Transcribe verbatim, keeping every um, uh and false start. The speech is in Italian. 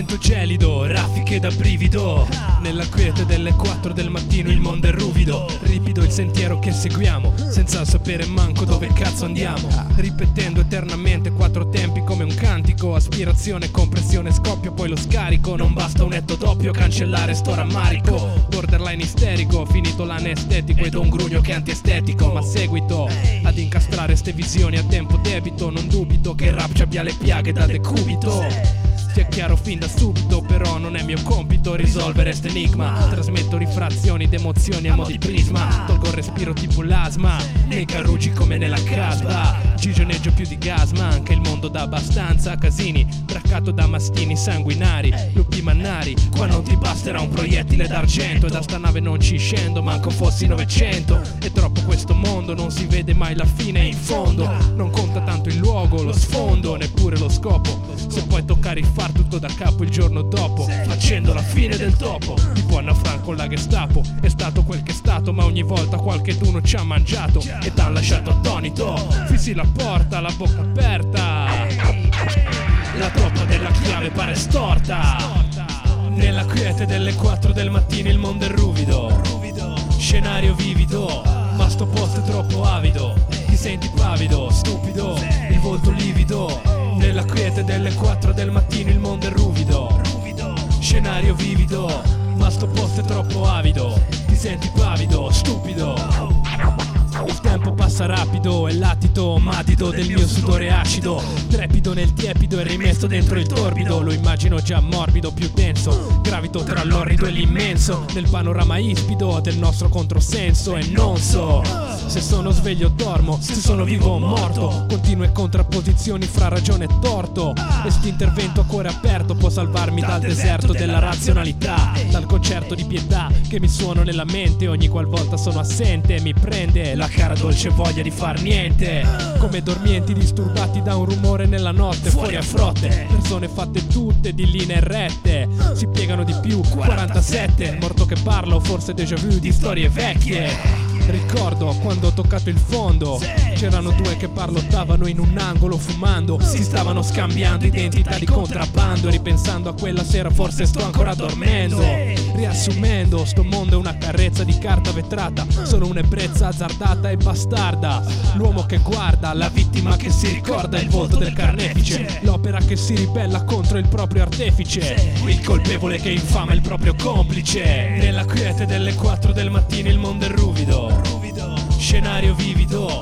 vento gelido, raffiche da brivido. Nella quiete delle quattro del mattino il mondo è ruvido. Ripido il sentiero che seguiamo, senza sapere manco dove cazzo andiamo. Ripetendo eternamente quattro tempi come un cantico. Aspirazione, compressione, scoppio, poi lo scarico. Non basta un netto doppio, cancellare sto rammarico. Borderline isterico, finito l'anestetico ed un grugno che è antiestetico. Ma seguito ad incastrare ste visioni a tempo debito. Non dubito che il rap ci abbia le piaghe da decubito. Sia chiaro fin da subito, però non è mio compito risolvere st' enigma. Trasmetto rifrazioni d'emozioni a mo' di prisma. Tolgo il respiro tipo l'asma, nei caruggi come nella casba. Gigioneggio più di gas, ma anche il mondo dà abbastanza casini. Braccato da mastini sanguinari, lupi mannari. Qua non ti basterà un proiettile d'argento. E da sta nave non ci scendo, manco fossi novecento. È troppo questo mondo, non si vede mai la fine in fondo. Non conta tanto il luogo, lo sfondo, neppure lo scopo. Se puoi toccare il far tutto da capo il giorno dopo, facendo la fine del topo. Tipo Anna Frank con la Gestapo. È stato quel che è stato, ma ogni volta qualcheduno ci ha mangiato e t'ha lasciato attonito. Fissi la porta, la bocca aperta. La toppa della chiave pare storta. Nella quiete delle quattro del mattino il mondo è ruvido. Scenario vivido, ma sto posto è troppo avido. Ti senti pavido, stupido, il volto livido. Nella quiete delle quattro del mattino il mondo è ruvido. Scenario vivido, ma sto posto è troppo avido. Ti senti pavido, stupido. Il tempo passa rapido, è latito, matido del mio sudore acido. Trepido nel tiepido e rimesso dentro il torbido. Lo immagino già morbido, più denso. Gravito tra l'orrido e l'immenso. Nel panorama ispido del nostro controsenso. E non so se sono sveglio o dormo, se sono vivo o morto. Continue contrapposizioni fra ragione e torto. E st'intervento a cuore aperto può salvarmi dal deserto della razionalità. Dal concerto di pietà che mi suono nella mente ogni qualvolta sono assente. Mi prende la cara dolce voglia di far niente. Come dormienti disturbati da un rumore nella notte. Fuori a frotte, persone fatte tutte di linee rette. Si piegano di più, quarantasette. Morto che parlo, forse déjà vu di storie vecchie. Ricordo quando ho toccato il fondo. C'erano due che parlottavano in un angolo fumando. Si stavano scambiando identità di contrabbando. Ripensando a quella sera forse sto ancora dormendo. Riassumendo, sto mondo è una carrezza di carta vetrata. Sono un'ebbrezza azzardata e bastarda. L'uomo che guarda, la vittima che si ricorda. Il volto del carnefice, l'opera che si ribella contro il proprio artefice. Il colpevole che infama il proprio complice. Nella quiete delle quattro del mattino il mondo è ruvido. Scenario vivido,